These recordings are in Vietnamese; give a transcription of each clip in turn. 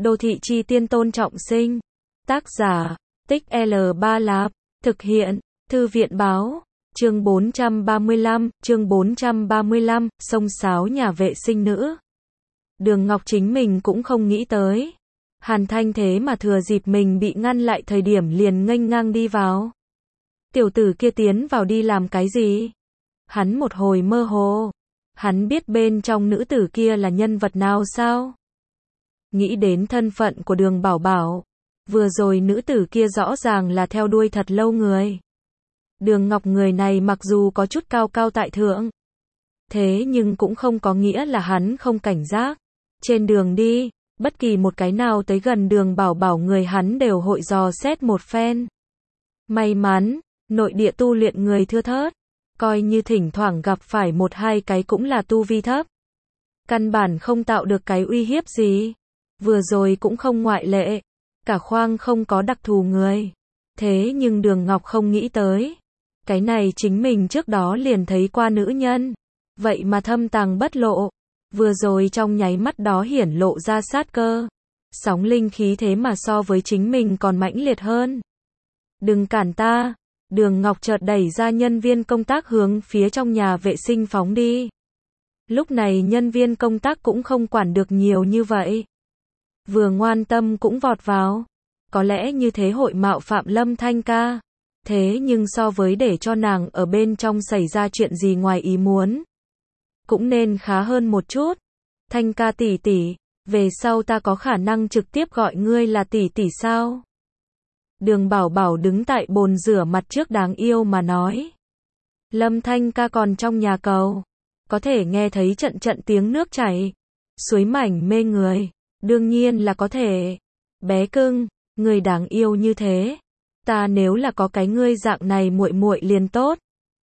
Đô thị chi tiên Tôn Trọng Sinh. Tác giả, Tích L3 Lạp. Thực hiện, Thư viện báo. Chương 435, xông xáo nhà vệ sinh nữ. Đường Ngọc chính mình cũng không nghĩ tới. Hàn Thanh thế mà thừa dịp mình bị ngăn lại thời điểm liền nghênh ngang đi vào. Tiểu tử kia tiến vào đi làm cái gì? Hắn một hồi mơ hồ. Hắn biết bên trong nữ tử kia là nhân vật nào sao? Nghĩ đến thân phận của Đường Bảo Bảo. Vừa rồi nữ tử kia rõ ràng là theo đuôi thật lâu người. Đường Ngọc người này mặc dù có chút cao cao tại thượng. Thế nhưng cũng không có nghĩa là hắn không cảnh giác. Trên đường đi, bất kỳ một cái nào tới gần Đường Bảo Bảo người hắn đều hội dò xét một phen. May mắn, nội địa tu luyện người thưa thớt. Coi như thỉnh thoảng gặp phải một hai cái cũng là tu vi thấp. Căn bản không tạo được cái uy hiếp gì. Vừa rồi cũng không ngoại lệ. Cả khoang không có đặc thù người. Thế nhưng Đường Ngọc không nghĩ tới. Cái này chính mình trước đó liền thấy qua nữ nhân. Vậy mà thâm tàng bất lộ. Vừa rồi trong nháy mắt đó hiển lộ ra sát cơ. Sóng linh khí thế mà so với chính mình còn mãnh liệt hơn. Đừng cản ta. Đường Ngọc chợt đẩy ra nhân viên công tác hướng phía trong nhà vệ sinh phóng đi. Lúc này nhân viên công tác cũng không quản được nhiều như vậy. Vừa ngoan tâm cũng vọt vào. Có lẽ như thế hội mạo phạm Lâm Thanh ca. Thế nhưng so với để cho nàng ở bên trong xảy ra chuyện gì ngoài ý muốn. Cũng nên khá hơn một chút. Thanh ca tỷ tỷ, về sau ta có khả năng trực tiếp gọi ngươi là tỷ tỷ sao? Đường Bảo Bảo đứng tại bồn rửa mặt trước đáng yêu mà nói. Lâm Thanh ca còn trong nhà cầu. Có thể nghe thấy trận trận tiếng nước chảy. Suối mảnh mê người. Đương nhiên là có thể. Bé cưng, người đáng yêu như thế. Ta nếu là có cái ngươi dạng này muội muội liền tốt.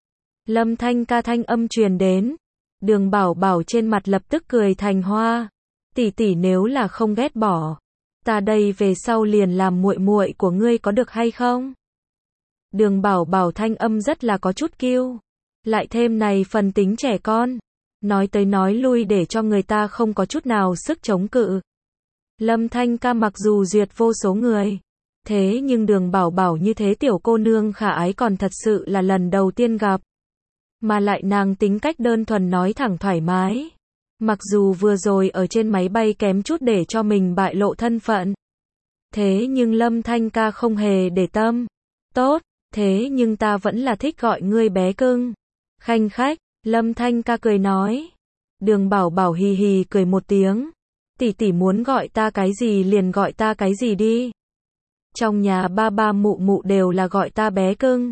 Lâm Thanh ca thanh âm truyền đến. Đường Bảo Bảo trên mặt lập tức cười thành hoa. Tỷ tỷ nếu là không ghét bỏ. Ta đây về sau liền làm muội muội của ngươi có được hay không? Đường Bảo Bảo thanh âm rất là có chút kiêu. Lại thêm này phần tính trẻ con. Nói tới nói lui để cho người ta không có chút nào sức chống cự. Lâm Thanh ca mặc dù duyệt vô số người. Thế nhưng Đường Bảo Bảo như thế tiểu cô nương khả ái còn thật sự là lần đầu tiên gặp. Mà lại nàng tính cách đơn thuần nói thẳng thoải mái. Mặc dù vừa rồi ở trên máy bay kém chút để cho mình bại lộ thân phận. Thế nhưng Lâm Thanh ca không hề để tâm. Tốt, thế nhưng ta vẫn là thích gọi ngươi bé cưng. Khanh khách, Lâm Thanh ca cười nói. Đường Bảo Bảo hì hì cười một tiếng. Tỷ tỷ muốn gọi ta cái gì liền gọi ta cái gì đi. Trong nhà ba ba mụ mụ đều là gọi ta bé cưng.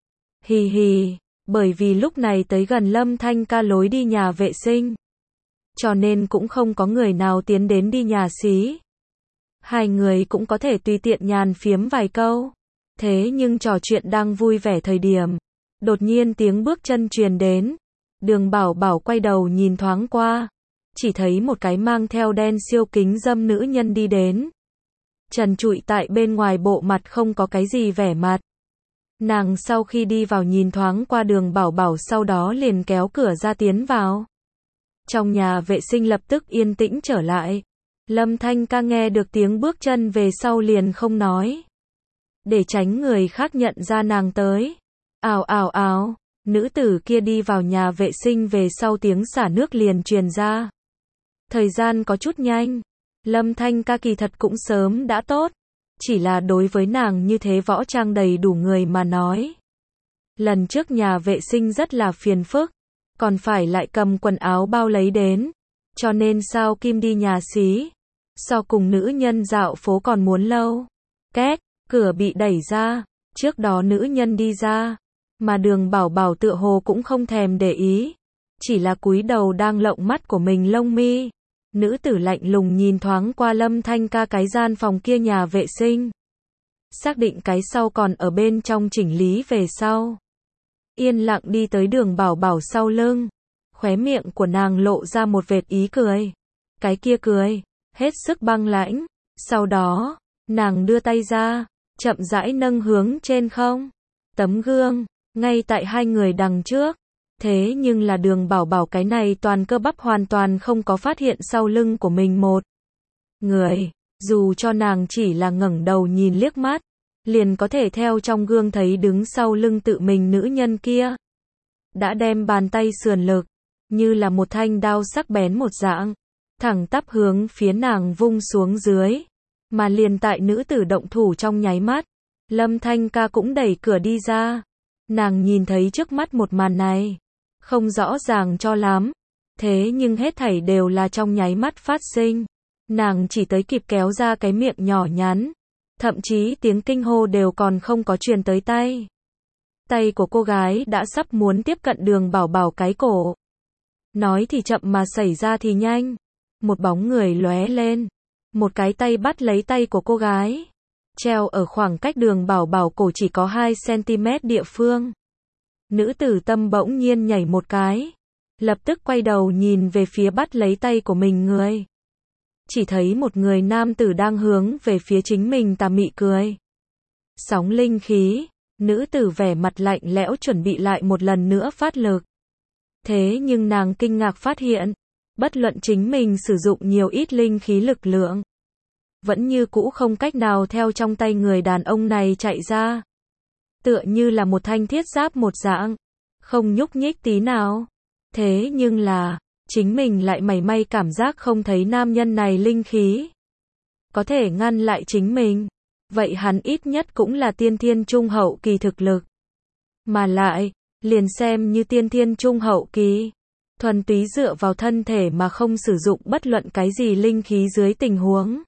Hì hì, bởi vì lúc này tới gần Lâm Thanh ca lối đi nhà vệ sinh. Cho nên cũng không có người nào tiến đến đi nhà xí. Hai người cũng có thể tùy tiện nhàn phiếm vài câu. Thế nhưng trò chuyện đang vui vẻ thời điểm. Đột nhiên tiếng bước chân truyền đến. Đường Bảo Bảo quay đầu nhìn thoáng qua. Chỉ thấy một cái mang theo đen siêu kính dâm nữ nhân đi đến. Trần trụi tại bên ngoài bộ mặt không có cái gì vẻ mặt. Nàng sau khi đi vào nhìn thoáng qua Đường Bảo Bảo sau đó liền kéo cửa ra tiến vào. Trong nhà vệ sinh lập tức yên tĩnh trở lại. Lâm Thanh ca nghe được tiếng bước chân về sau liền không nói. Để tránh người khác nhận ra nàng tới. Ào ào ào, nữ tử kia đi vào nhà vệ sinh về sau tiếng xả nước liền truyền ra. Thời gian có chút nhanh. Lâm Thanh ca kỳ thật cũng sớm đã tốt. Chỉ là đối với nàng như thế võ trang đầy đủ người mà nói. Lần trước nhà vệ sinh rất là phiền phức. Còn phải lại cầm quần áo bao lấy đến. Cho nên sao Kim đi nhà xí. So cùng nữ nhân dạo phố còn muốn lâu. Két, cửa bị đẩy ra. Trước đó nữ nhân đi ra. Mà Đường Bảo Bảo tựa hồ cũng không thèm để ý. Chỉ là cúi đầu đang lộng mắt của mình lông mi. Nữ tử lạnh lùng nhìn thoáng qua Lâm Thanh ca cái gian phòng kia nhà vệ sinh. Xác định cái sau còn ở bên trong chỉnh lý về sau. Yên lặng đi tới Đường Bảo Bảo sau lưng. Khóe miệng của nàng lộ ra một vệt ý cười. Cái kia cười, hết sức băng lãnh. Sau đó, nàng đưa tay ra, chậm rãi nâng hướng trên không. Tấm gương, ngay tại hai người đằng trước. Thế nhưng là Đường Bảo Bảo cái này toàn cơ bắp hoàn toàn không có phát hiện sau lưng của mình một người. Dù cho nàng chỉ là ngẩng đầu nhìn liếc mắt, liền có thể theo trong gương thấy đứng sau lưng tự mình nữ nhân kia. Đã đem bàn tay sườn lực, như là một thanh đao sắc bén một dạng, thẳng tắp hướng phía nàng vung xuống dưới. Mà liền tại nữ tử động thủ trong nháy mắt, Lâm Thanh Ca cũng đẩy cửa đi ra. Nàng nhìn thấy trước mắt một màn này, không rõ ràng cho lắm, thế nhưng hết thảy đều là trong nháy mắt phát sinh. Nàng chỉ tới kịp kéo ra cái miệng nhỏ nhắn, thậm chí tiếng kinh hô đều còn không có truyền tới tay. Tay của cô gái đã sắp muốn tiếp cận Đường Bảo Bảo cái cổ. Nói thì chậm mà xảy ra thì nhanh. Một bóng người lóe lên, một cái tay bắt lấy tay của cô gái, treo ở khoảng cách Đường Bảo Bảo cổ chỉ có 2 cm địa phương. Nữ tử tâm bỗng nhiên nhảy một cái, lập tức quay đầu nhìn về phía bắt lấy tay của mình người. Chỉ thấy một người nam tử đang hướng về phía chính mình tà mị cười. Sóng linh khí, nữ tử vẻ mặt lạnh lẽo chuẩn bị lại một lần nữa phát lực. Thế nhưng nàng kinh ngạc phát hiện, bất luận chính mình sử dụng nhiều ít linh khí lực lượng, vẫn như cũ không cách nào theo trong tay người đàn ông này chạy ra. Tựa như là một thanh thiết giáp một dạng, không nhúc nhích tí nào. Thế nhưng là, chính mình lại mảy may cảm giác không thấy nam nhân này linh khí có thể ngăn lại chính mình. Vậy hắn ít nhất cũng là tiên thiên trung hậu kỳ thực lực. Mà lại, liền xem như tiên thiên trung hậu kỳ, thuần túy dựa vào thân thể mà không sử dụng bất luận cái gì linh khí dưới tình huống,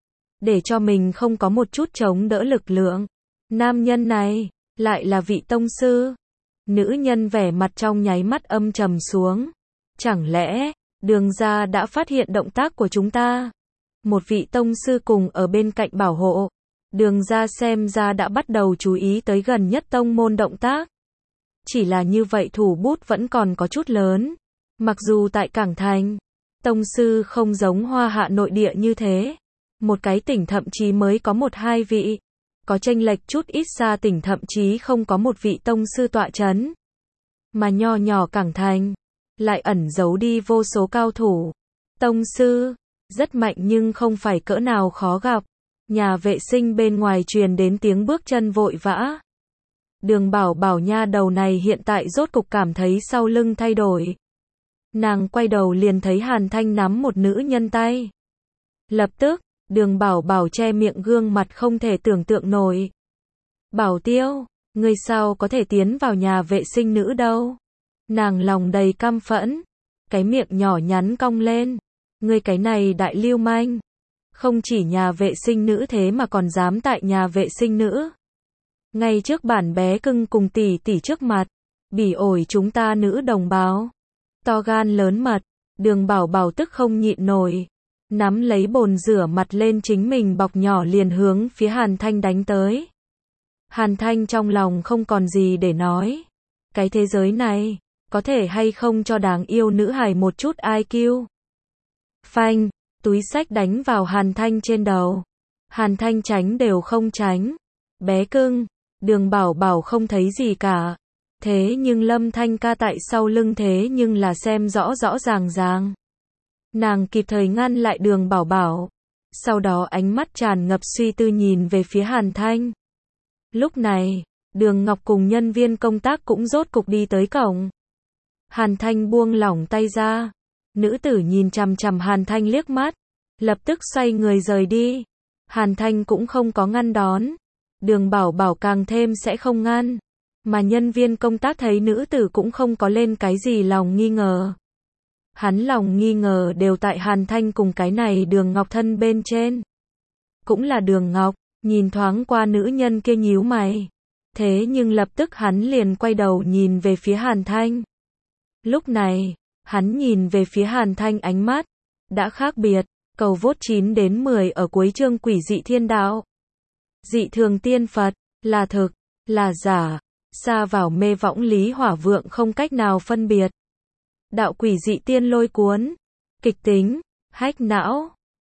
để cho mình không có một chút chống đỡ lực lượng. Nam nhân này, lại là vị tông sư. Nữ nhân vẻ mặt trong nháy mắt âm trầm xuống. Chẳng lẽ, Đường gia đã phát hiện động tác của chúng ta? Một vị tông sư cùng ở bên cạnh bảo hộ. Đường gia xem ra đã bắt đầu chú ý tới gần nhất tông môn động tác. Chỉ là như vậy thủ bút vẫn còn có chút lớn. Mặc dù tại Cảng Thành, tông sư không giống Hoa Hạ nội địa như thế. Một cái tỉnh thậm chí mới có 1-2 vị. Có chênh lệch chút ít xa tỉnh thậm chí không có một vị tông sư tọa chấn. Mà nho nhỏ Cảng Thành, lại ẩn giấu đi vô số cao thủ. Tông sư, rất mạnh nhưng không phải cỡ nào khó gặp. Nhà vệ sinh bên ngoài truyền đến tiếng bước chân vội vã. Đường Bảo Bảo nha đầu này hiện tại rốt cục cảm thấy sau lưng thay đổi. Nàng quay đầu liền thấy Hàn Thanh nắm một nữ nhân tay. Lập tức, Đường Bảo Bảo che miệng gương mặt không thể tưởng tượng nổi. Bảo Tiêu, ngươi sao có thể tiến vào nhà vệ sinh nữ đâu? Nàng lòng đầy căm phẫn, cái miệng nhỏ nhắn cong lên. Ngươi cái này đại lưu manh. Không chỉ nhà vệ sinh nữ thế mà còn dám tại nhà vệ sinh nữ. Ngay trước bản bé cưng cùng tỷ tỷ trước mặt, bỉ ổi chúng ta nữ đồng bào. To gan lớn mật, Đường Bảo Bảo tức không nhịn nổi. Nắm lấy bồn rửa mặt lên chính mình bọc nhỏ liền hướng phía Hàn Thanh đánh tới. Hàn Thanh trong lòng không còn gì để nói. Cái thế giới này, có thể hay không cho đáng yêu nữ hài một chút IQ. Phanh, túi xách đánh vào Hàn Thanh trên đầu. Hàn Thanh tránh đều không tránh. Bé cưng, Đường Bảo Bảo không thấy gì cả. Thế nhưng Lâm Thanh Ca tại sau lưng thế nhưng là xem rõ rõ ràng ràng. Nàng kịp thời ngăn lại Đường Bảo Bảo. Sau đó ánh mắt tràn ngập suy tư nhìn về phía Hàn Thanh. Lúc này, Đường Ngọc cùng nhân viên công tác cũng rốt cục đi tới cổng. Hàn Thanh buông lỏng tay ra. Nữ tử nhìn chằm chằm Hàn Thanh liếc mắt, lập tức xoay người rời đi. Hàn Thanh cũng không có ngăn đón. Đường Bảo Bảo càng thêm sẽ không ngăn. Mà nhân viên công tác thấy nữ tử cũng không có lên cái gì lòng nghi ngờ. Hắn lòng nghi ngờ đều tại Hàn Thanh cùng cái này Đường Ngọc thân bên trên. Cũng là Đường Ngọc, nhìn thoáng qua nữ nhân kia nhíu mày. Thế nhưng lập tức hắn liền quay đầu nhìn về phía Hàn Thanh. Lúc này, hắn nhìn về phía Hàn Thanh ánh mắt đã khác biệt. Cầu vote 9 đến 10 ở cuối chương Quỷ dị thiên đạo. Dị thường tiên Phật, là thực, là giả, xa vào mê võng lý hỏa vượng không cách nào phân biệt. Đạo quỷ dị tiên lôi cuốn, kịch tính, hách não.